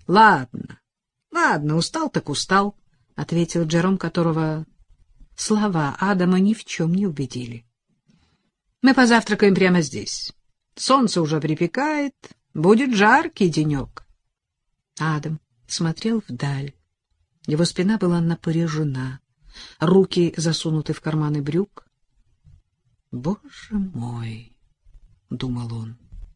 Ладно, ладно, устал так устал, — ответил Джером, которого слова Адама ни в чем не убедили. Мы позавтракаем прямо здесь. Солнце уже припекает, будет жаркий денек. Адам смотрел вдаль. Его спина была напряжена, руки засунуты в карманы брюк. «Боже мой!» — думал он.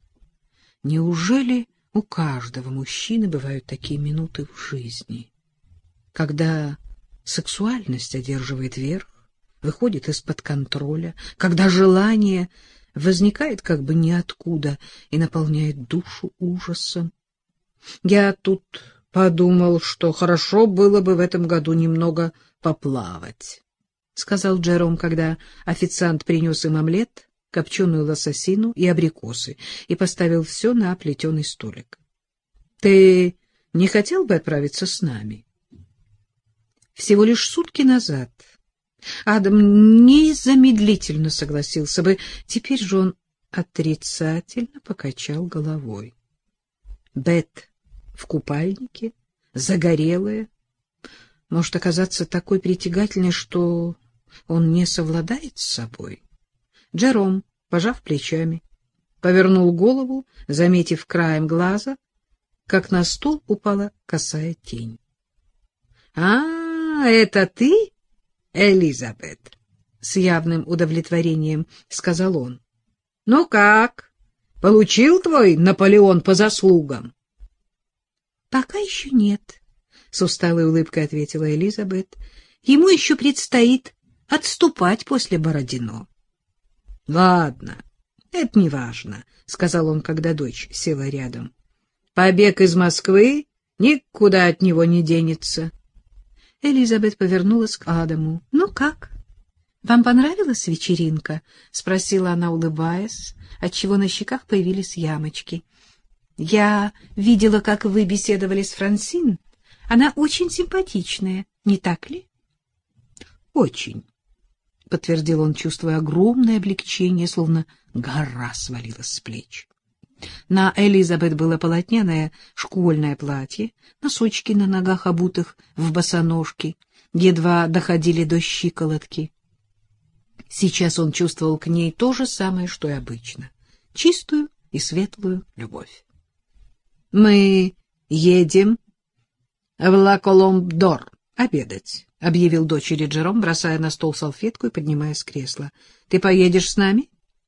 «Неужели у каждого мужчины бывают такие минуты в жизни, когда сексуальность одерживает верх, выходит из-под контроля, когда желание возникает как бы ниоткуда и наполняет душу ужасом? Я тут подумал, что хорошо было бы в этом году немного поплавать, — сказал Джером, когда официант принес им омлет, копченую лососину и абрикосы и поставил все на плетеный столик. — Ты не хотел бы отправиться с нами? Всего лишь сутки назад Адам незамедлительно согласился бы, теперь же он отрицательно покачал головой. Бет в купальнике, загорелая, может оказаться такой притягательной, что он не совладает с собой. Джером, пожав плечами, повернул голову, заметив краем глаза, как на стол упала косая тень. — А, это ты, Элизабет? — с явным удовлетворением сказал он. — Ну как, получил твой Наполеон по заслугам? — Пока еще нет, — с усталой улыбкой ответила Элизабет. — Ему еще предстоит отступать после Бородино. — Ладно, это не важно, — сказал он, когда дочь села рядом. — Побег из Москвы никуда от него не денется. Элизабет повернулась к Адаму. — Ну как? Вам понравилась вечеринка? — спросила она, улыбаясь, отчего на щеках появились ямочки. — Я видела, как вы беседовали с Франсин. Она очень симпатичная, не так ли? — Очень, — подтвердил он, чувствуя огромное облегчение, словно гора свалилась с плеч. На Элизабет было полотняное школьное платье, носочки на ногах, обутых в босоножки, едва доходили до щиколотки. Сейчас он чувствовал к ней то же самое, что и обычно — чистую и светлую любовь. — Мы едем в Ла-Коломб-Дор обедать, — объявил дочери Джером, бросая на стол салфетку и поднимаясь с кресла. — Ты поедешь с нами?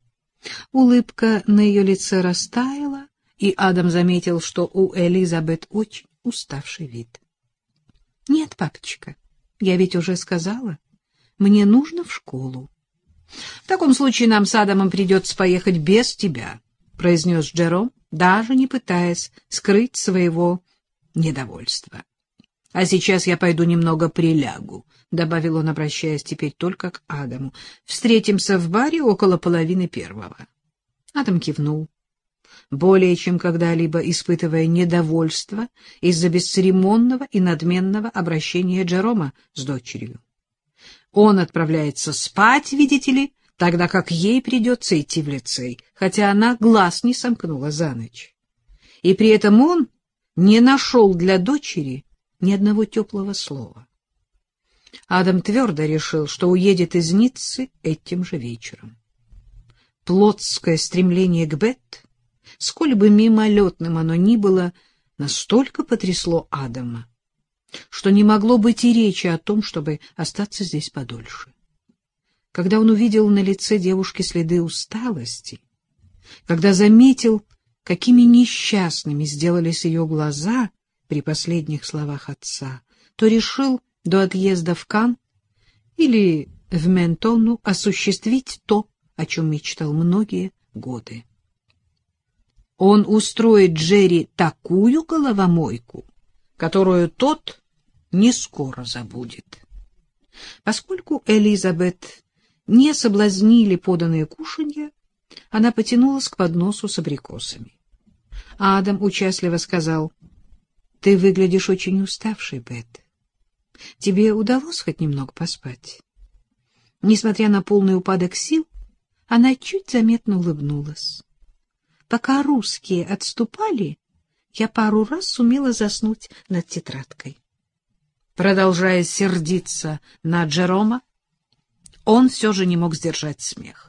Улыбка на ее лице растаяла, и Адам заметил, что у Элизабет очень уставший вид. — Нет, папочка, я ведь уже сказала, мне нужно в школу. — В таком случае нам с Адамом придется поехать без тебя, — произнес Джером, даже не пытаясь скрыть своего недовольства. — А сейчас я пойду немного прилягу, — добавил он, обращаясь теперь только к Адаму. — Встретимся в баре около 12:30. Адам кивнул, более чем когда-либо испытывая недовольство из-за бесцеремонного и надменного обращения Джерома с дочерью. Он отправляется спать, видите ли, тогда как ей придется идти в лицей, хотя она глаз не сомкнула за ночь. И при этом он не нашел для дочери ни одного теплого слова. Адам твердо решил, что уедет из Ниццы этим же вечером. Плотское стремление к Бет, сколь бы мимолетным оно ни было, настолько потрясло Адама, что не могло быть и речи о том, чтобы остаться здесь подольше. Когда он увидел на лице девушки следы усталости, когда заметил, какими несчастными сделались ее глаза при последних словах отца, то решил до отъезда в Канн или в Ментону осуществить то, о чем мечтал многие годы. Он устроит Джерри такую головомойку, которую тот не скоро забудет. Поскольку Элизабет не соблазнили поданные кушанья, она потянулась к подносу с абрикосами. Адам участливо сказал: — Ты выглядишь очень уставшей, Бет. Тебе удалось хоть немного поспать? Несмотря на полный упадок сил, она чуть заметно улыбнулась. Пока русские отступали, я пару раз сумела заснуть над тетрадкой. Продолжая сердиться на Джерома, он все же не мог сдержать смех.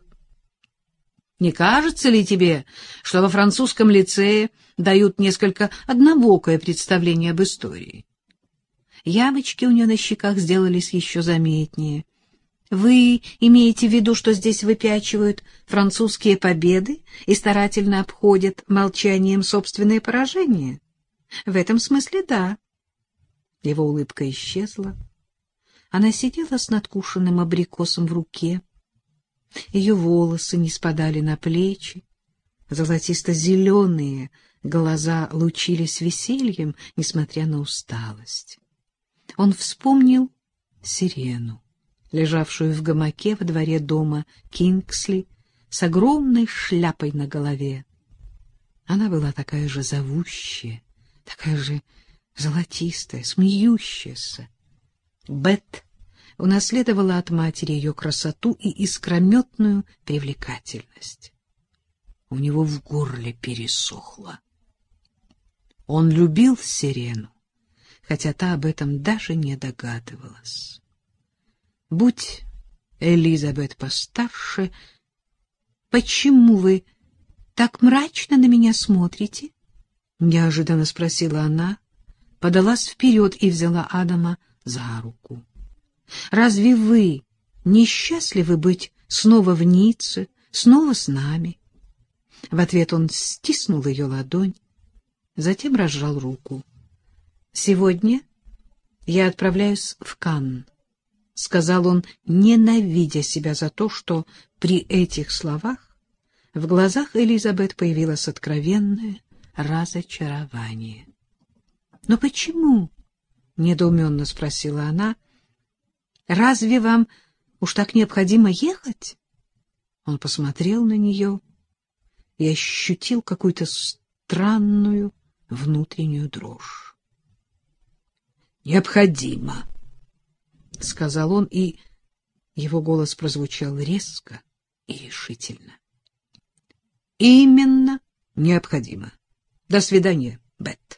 Не кажется ли тебе, что во французском лицее дают несколько однобокое представление об истории? Ямочки у нее на щеках сделались еще заметнее. Вы имеете в виду, что здесь выпячивают французские победы и старательно обходят молчанием собственные поражения? В этом смысле да. Его улыбка исчезла. Она сидела с надкушенным абрикосом в руке. Ее волосы не спадали на плечи. Золотисто-зеленые глаза лучились весельем, несмотря на усталость. Он вспомнил сирену, лежавшую в гамаке во дворе дома Кингсли с огромной шляпой на голове. Она была такая же зовущая, такая же золотистая, смеющаяся. Бет унаследовала от матери ее красоту и искрометную привлекательность. У него в горле пересохло. Он любил сирену, хотя та об этом даже не догадывалась. Будь Элизабет постарше, почему вы так мрачно на меня смотрите? Неожиданно спросила она, подалась вперед и взяла Адама за руку. Разве вы несчастливы быть снова в Ницце, снова с нами? В ответ он стиснул ее ладонь, затем разжал руку. Сегодня я отправляюсь в Канн, — сказал он, ненавидя себя за то, что при этих словах в глазах Элизабет появилось откровенное разочарование. — Но почему? — недоуменно спросила она. — Разве вам уж так необходимо ехать? Он посмотрел на нее и ощутил какую-то странную внутреннюю дрожь. «Необходимо», — сказал он, и его голос прозвучал резко и решительно. «Именно необходимо. До свидания, Бет».